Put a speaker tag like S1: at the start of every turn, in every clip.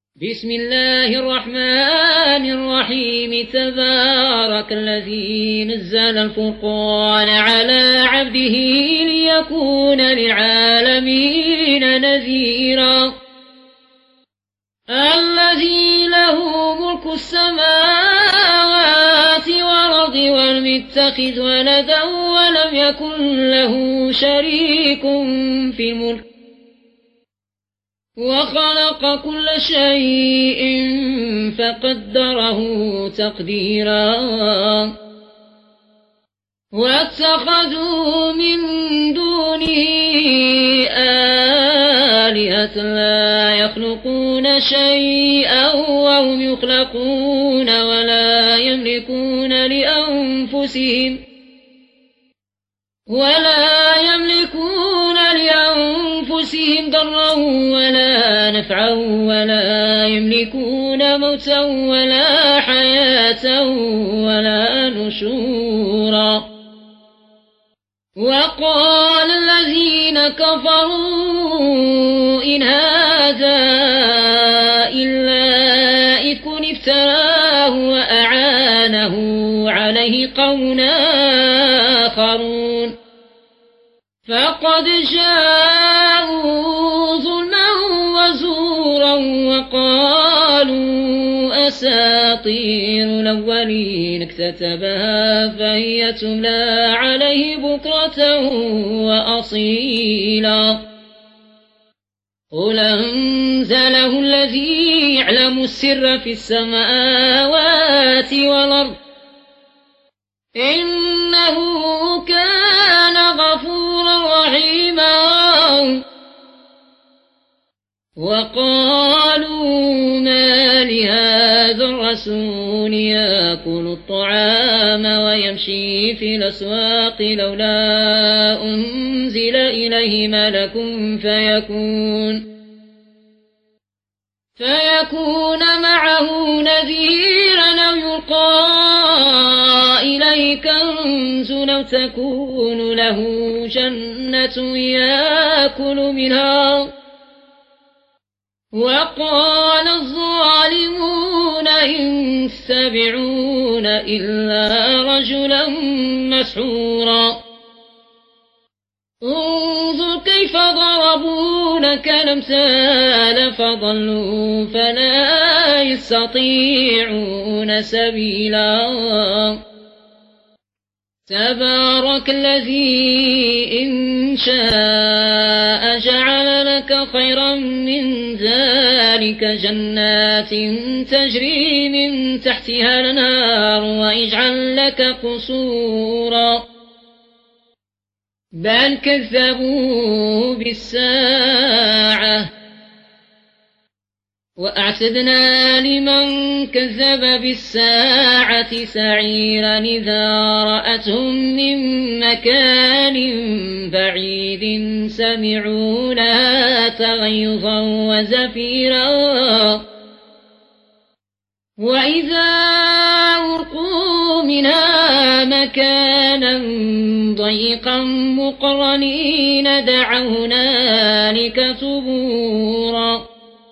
S1: بسم الله الرحمن الرحيم تبارك الذي نزل الفرقان على عبده ليكون للعالمين نذيرا الذي له ملك السماوات والأرض ولم يتخذ ولدا ولم يكن له شريك في الملك وخلق كل شيء فقدره تقديرا واتخذوا من دونه آلهة لا يخلقون شيئا وهم يخلقون ولا يملكون لأنفسهم ضرا ولا نفعا ولا يملكون موتا ولا حياة ولا نشورا وقال الذين كفروا إن هذا إلا إفك افتراه وأعانه عليه قوم آخرون فقد جاءوا ظلما وزورا وقالوا أساطير الأولين اكتتبها فهي تملى عليه بكرة وأصيلا قل أنزله الذي يعلم السر في السماوات والأرض إنه كان غفورا رحيما وقالوا ما لهذا الرسول يأكل الطعام ويمشي في الأسواق لولا أنزل إليه ملك فيكون معه نذيرا أو يلقى إليه كنز أو تكون له جنة يأكل منها وقال الظالمون إن تتبعون إلا رجلا مسحورا انظر كيف ضربوا لك الأمثال فضلوا فلا يستطيعون سبيلا تبارك الذي إن شاء جعل لك خيرا من ذلك جنات تجري من تحتها الأنهار ويجعل لك قصورا بل كذبوا بالساعة وأعتدنا لمن كذب بالساعة سعيرا إذا رأتهم من مكان بعيد سمعوا لها تغيظا وزفيرا وإذا ألقوا منها مكانا ضيقا مقرنين دعوا هنالك ثبورا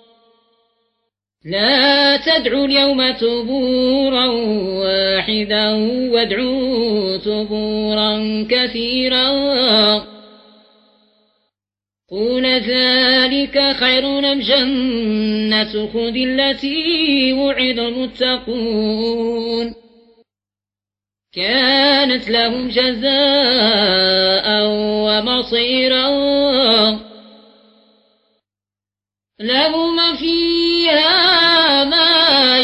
S1: لا تدعوا اليوم ثبورا واحدا وادعوا ثبورا كثيرا قل ذلك خير أم جنة خلد التي وعد المتقون كانت لهم جزاء ومصيرا لهم فيها ما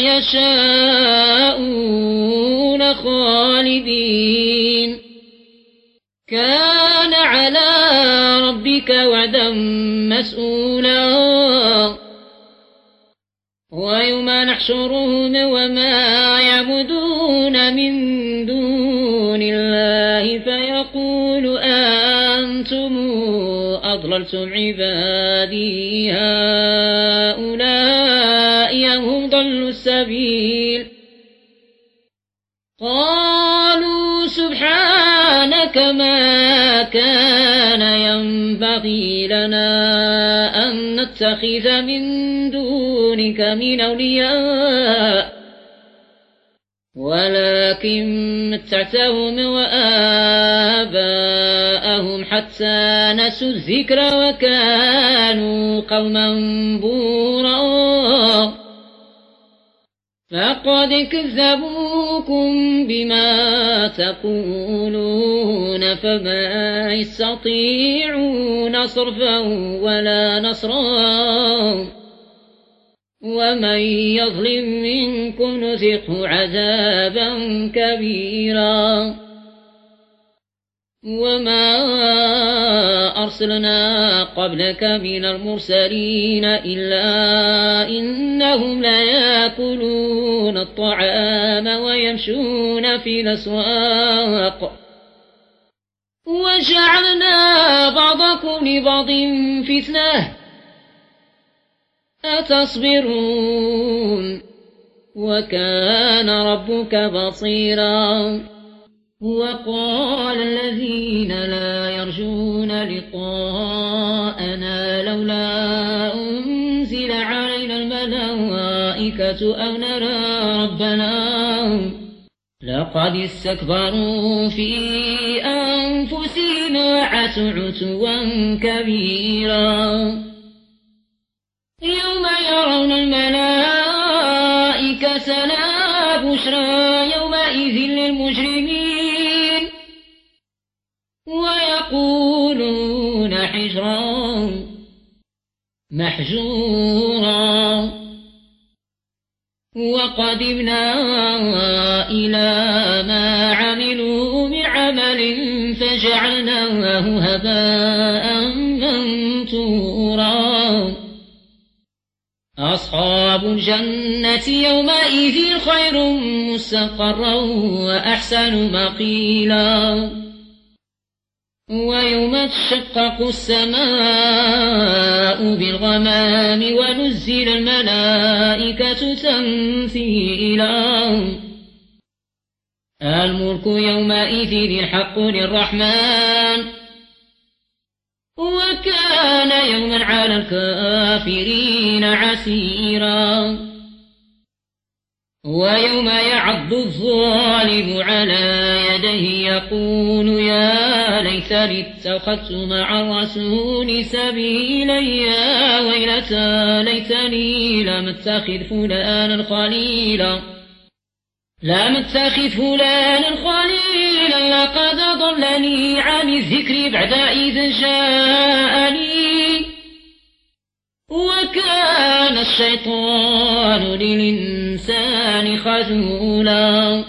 S1: يشاءون خالدين كان على ربك وعدا مسؤولا ويوم نحشرهم وما يعبدون من دون الله فيقول أنتم أضللتم عبادي هؤلاء هم ضلوا السبيل قالوا سبحانك ما كان ينبغي لنا أن أن نتخذ من دونك من أولياء ولكن متعتهم وآباءهم حتى نسوا الذكر وكانوا قوما بورا فقد كذبوكم بما تقولون فما يستطيعون صرفا ولا نصرا ومن يظلم منكم نذقه عذابا كبيرا وما أرسلنا قبلك من المرسلين إلا إنهم ليأكلون الطعام ويمشون في الأسواق وجعلنا بعضكم لبعض فتنة أتصبرون وكان ربك بصيرا وقال الذين لا يرجون لقاءنا لولا أنزل علينا الملائكة أو نرى ربنا لقد استكبروا في أنفسهم وعتوا عتوا كبيرا يوم يرون الملائكة لا بشرى يومئذ للمجرمين ويقولون حجرا محجورا وقدمنا إلى ما عملوا من عمل فجعلناه هباء منثورا أصحاب الجنة يومئذ خير مستقرا وأحسن مقيلا ويوم تشقق السماء بالغمام ونزل الملائكة تنزيلا الملك يومئذ الحق للرحمن وكان يوما على الكافرين عسيرا ويوم يعض الظالم على يديه يقول يا ليتني اتخذت مع الرسول سبيلا يا ويلتى ليتني لم اتخذ فلانا خليلا لقد ضلني عن الذكر بعد إذ جاءني وكان الشيطان للإنسان خذولا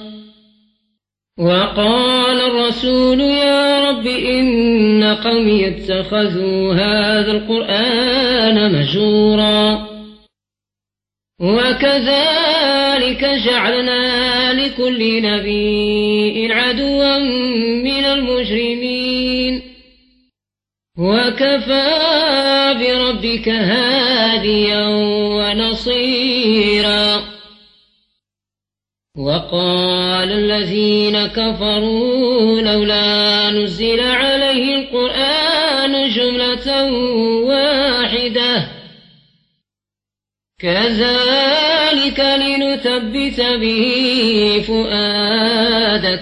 S1: وقال الرسول يا رب إن قومي اتخذوا هذا القرآن مهجورا وكذلك جعلنا لكل نبي عدوا من المجرمين وكفى بربك هاديا ونصيرا وقال الذين كفروا لولا نزل عليه القرآن جملة واحدة كذلك لنثبت به فؤادك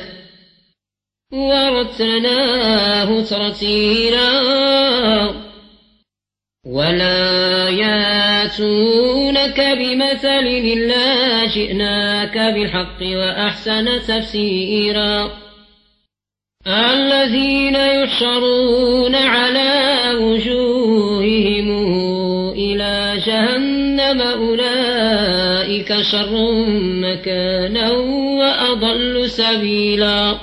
S1: ورتلناه ترتيلا ولا ياتونك بمثل إلا جئناك بالحق وأحسن تفسيرا الذين يحشرون على وجوههم إلى جهنم أولئك شر مكانا وأضل سبيلا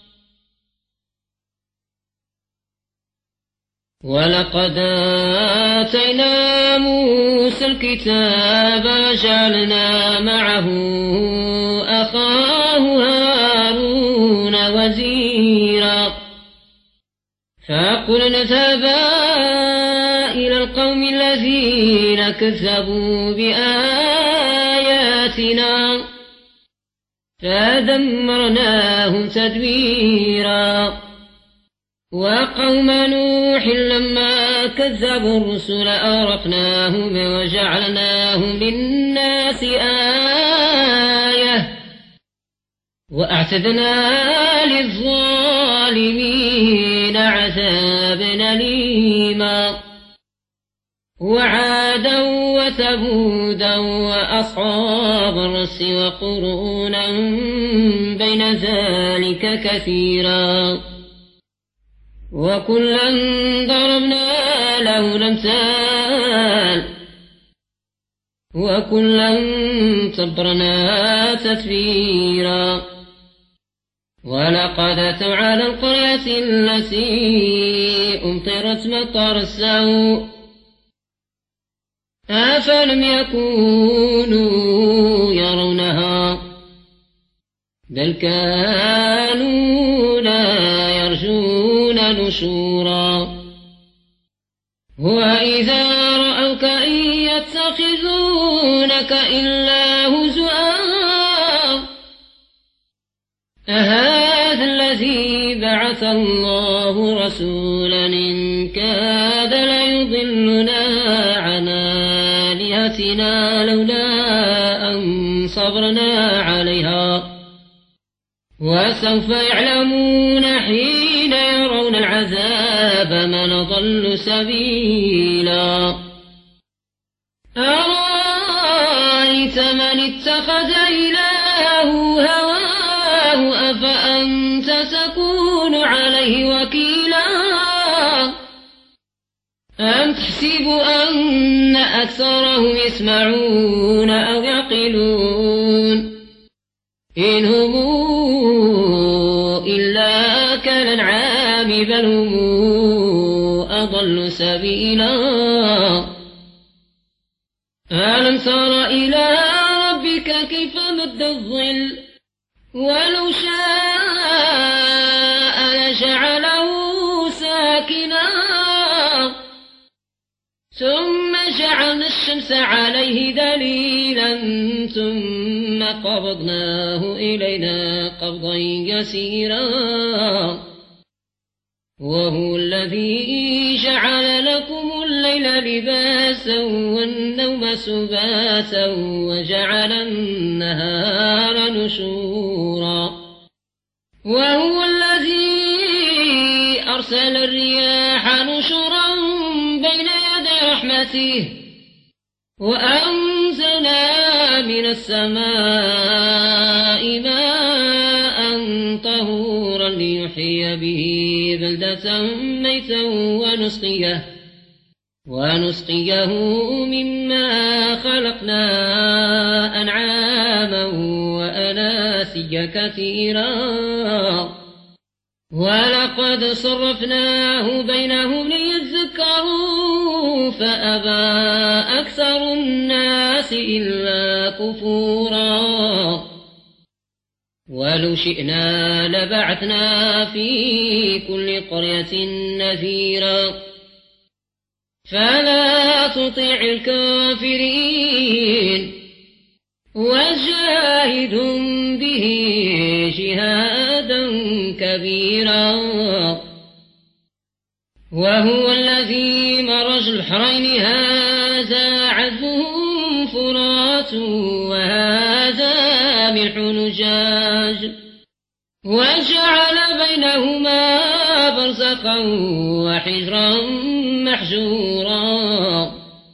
S1: ولقد آتينا موسى الكتاب وجعلنا معه أخاه هارون وزيرا فقلنا اذهبا إلى القوم الذين كذبوا بآياتنا فدمرناهم تدميرا وقوم نوح لما كذبوا الرسل أغرقناهم وجعلناهم للناس آية وأعتدنا للظالمين عذابا أليما وعادا وثمودا وأصحاب الرس وقرونا بين ذلك كثيرا وكلا ضربنا له الأمثال وكلا تبرنا تتبيرا ولقد أتوا على القرية التي أمطرت مطر السوء أفلم يكونوا يرونها بل كانوا لا يرجون نشورا وإذا رأوك إن يتخذونك إلا هزؤا أهذا الذي بعث الله رسولا إن كاد ليضلنا عن آلهتنا لولا أن صبرنا عليها وسوف يعلمون حين يرون العذاب من ضل سبيلا أرأيت من اتخذ إلهه هواه أفأنت تكون عليه وكيلا أم تحسب أن أكثرهم يسمعون أو يعقلون إن هم إلا كالأنعام بل هم أضل سبيلا ألم تر إلى ربك كيف مد الظل ولو شاء لجعله ساكنا ثم جعلنا الشمس عليه دليلا ثم قبضناه إلينا قبضا يسيرا وهو الذي جعل لكم الليل لباسا والنوم سباتا وجعل النهار نشورا وهو الذي أرسل الرياح نشرا بين يدي رحمته وأنزلنا من السماء ماء طهورا ليحيي به بلدة ميتا ونسقيه مما خلقنا أنعاما وأناسيا كثيرا ولقد صرفناه بينهم ليذكروا فأبى أكثر الناس إلا كفورا ولو شئنا لبعثنا في كل قرية نذيرا فلا تطع الكافرين وجاهدهم به جهادا كبيرا وهو الذي مرج البحرين هذا عذب فرات وهذا ملح نجاج وجعل بينهما برزخا وحجرا محجورا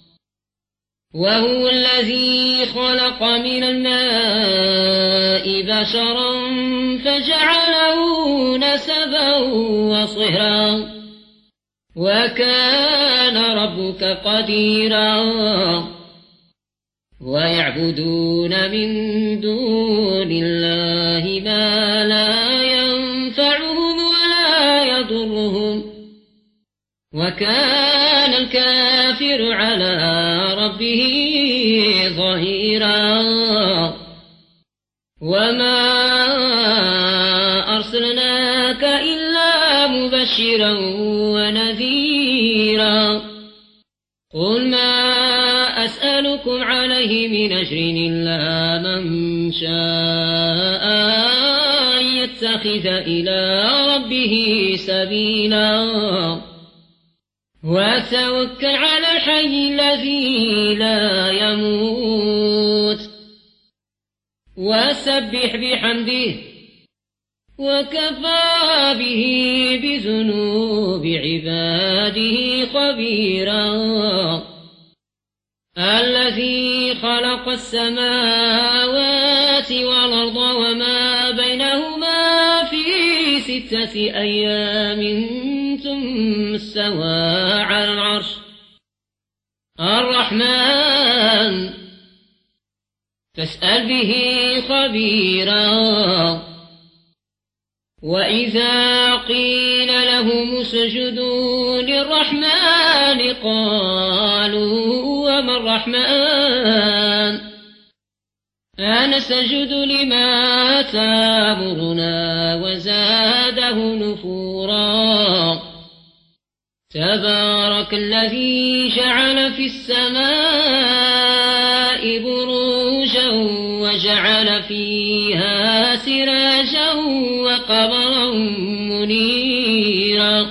S1: وهو الذي خلق من الماء بشرا فجعله نسبا وصهرا وكان ربك قديرا ويعبدون من دون الله ما لا ينفعهم ولا يضرهم وكان الكافر على ربه ظهيرا وما أرسلناك إلا مبشرا ونذيرا قل ما أسألكم عليه من أجر إلا من شاء أن يتخذ إلى ربه سبيلا وتوكل على الحي الذي لا يموت وسبح بحمده وكفى به بذنوب عباده خبيرا الذي خلق السماوات والأرض وما بينهما في 6 أيام ثم استوى على العرش الرحمن فاسأل به خبيرا وإذا قيل لهم اسجدوا للرحمن قالوا وما الرحمن أنسجد لما تأمرنا وزاده نفورا تبارك الذي جعل في السماء بروجا وجعل فيها سراجا وقمرا منيرا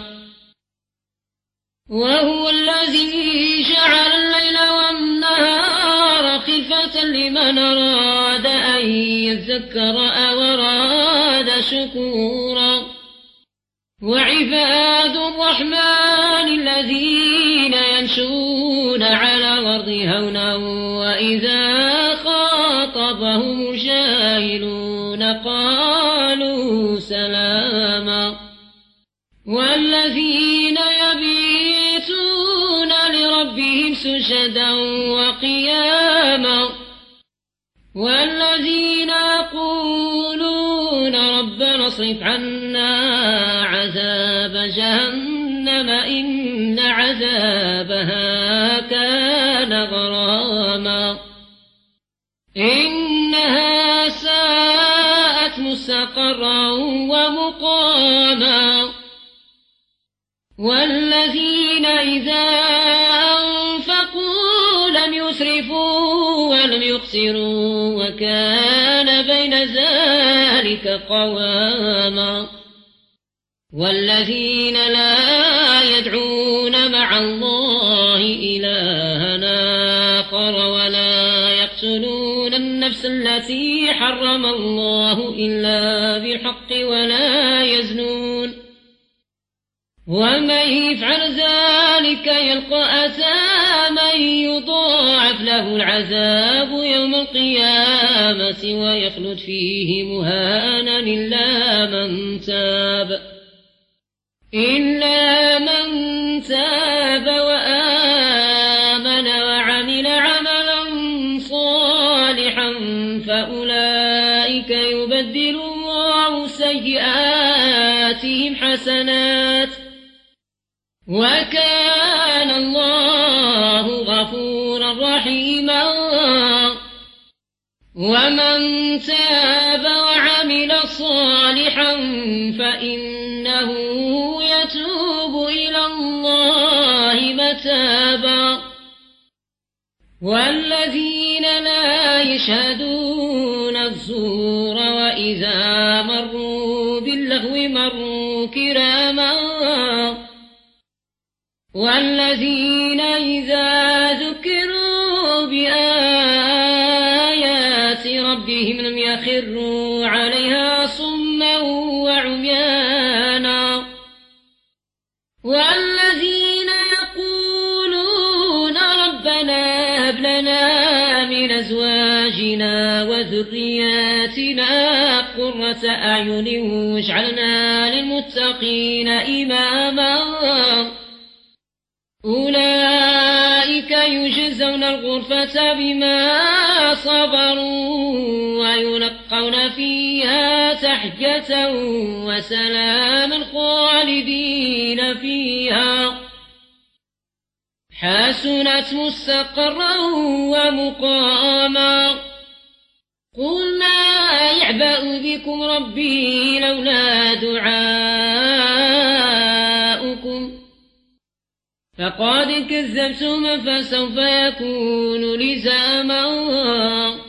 S1: وهو الذي جعل الليل والنهار خلفة لمن أراد أن يذكر أو أراد شكورا وعباد الرحمن الذين يمشون على الأرض هونا وإذا خاطبهم الجاهلون قالوا سلاما والذين يبيتون لربهم سجدا وقياما والذين يقولون ربنا اصرف عنا عذاب جهنم إن عذابها كان غراما إنها ساءت مستقرا ومقاما والذين إذا أنفقوا لم يسرفوا ولم يقصروا وكان بين ذلك قواما والذين لا يدعون مع الله إلها آخر ولا يقتلون النفس التي حرم الله إلا بالحق ولا يزنون ومن يفعل ذلك يلقى أثاما يضاعف له العذاب يوم القيامة ويخلد فيه مهانا إلا من تاب وآمن وعمل عملا صالحا فأولئك يبدل الله سيئاتهم حسنات وكان الله غفورا رحيما ومن تاب وعمل صالحا فإنه يتوب إلى الله متابا والذين لا يشهدون الزور وإذا مروا باللغو مروا كراما والذين إذا ذكروا بآيات ربهم لم يخروا عليها صما وعميانا والذين يقولون ربنا هب لنا من أزواجنا وذرياتنا قرة أعين واجعلنا للمتقين إماما أولئك يجزون الغرفة بما صبروا ويلقون فيها تحية وسلاما خالدين فيها حسنت مستقرا ومقاما قل ما يعبأ بكم ربي لولا دعاؤكم فقد كذبتم فسوف يكون لزاما